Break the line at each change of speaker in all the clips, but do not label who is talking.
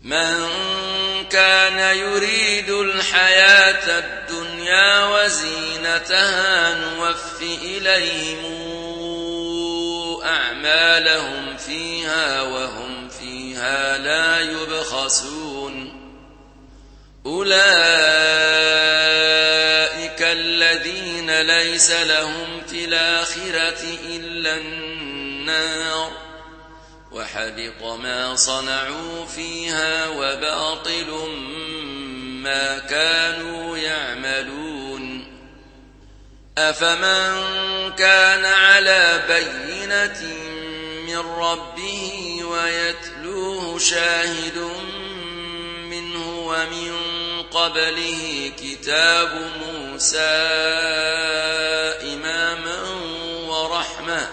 من كان يريد الحياة الدنيا وزينتها نوف إليهم أعمالهم فيها وهم فيها لا يبخسون أولئك الذين ليس لهم في الآخرة إلا النار وحبط ما صنعوا فيها وباطل ما كانوا يعملون أفمن كان على بينة من ربه ويتلوه شاهد منه ومن قبله كتاب موسى إماما ورحمة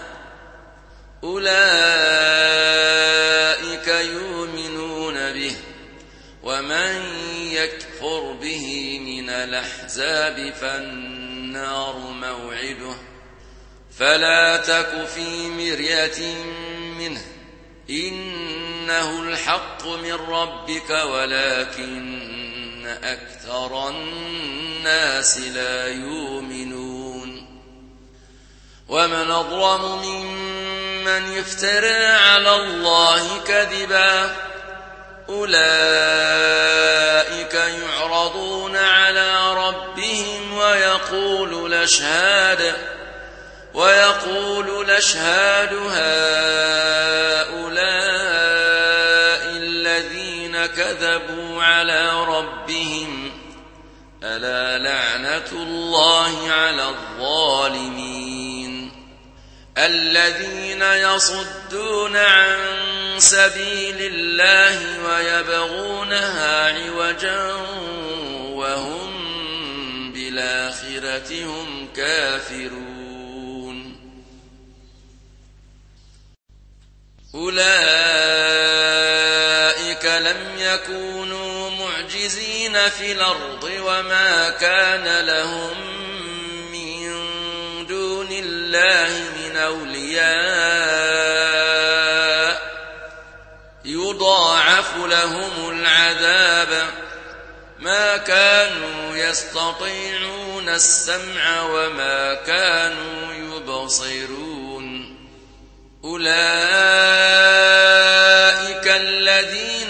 أولئك يؤمنون به ومن يكفر به من الأحزاب فالنار موعده فلا تك في مرية منه إنه الحق من ربك ولكن أكثر الناس لا يؤمنون ومن أظلم ممن يفترى على الله كذبا أولئك يعرضون على ربهم ويقول الأشهاد هؤلاء الذين كذبوا على ربهم ألا لعنة الله على الظالمين الذين يصدون عن سبيل الله ويبغونها عوجا وهم بالآخرة هم كافرون أولئك لم يكونوا معجزين في الأرض وما كان لهم من دون الله من أولياء يضاعف لهم العذاب ما كانوا يستطيعون السمع وما كانوا يبصرون أولئك الذين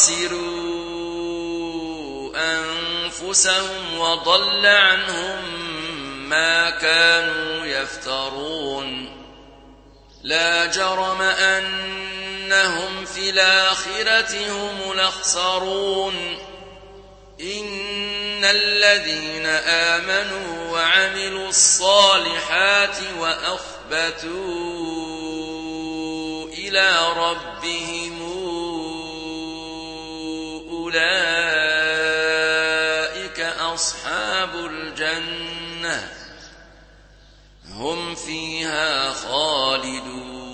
خسروا أنفسهم وضل عنهم ما كانوا يفترون لا جرم أنهم في الآخرة هم الأخسرون إن الذين آمنوا وعملوا الصالحات وأخبتوا إلى ربهم أولئك أصحاب الجنة هم فيها خالدون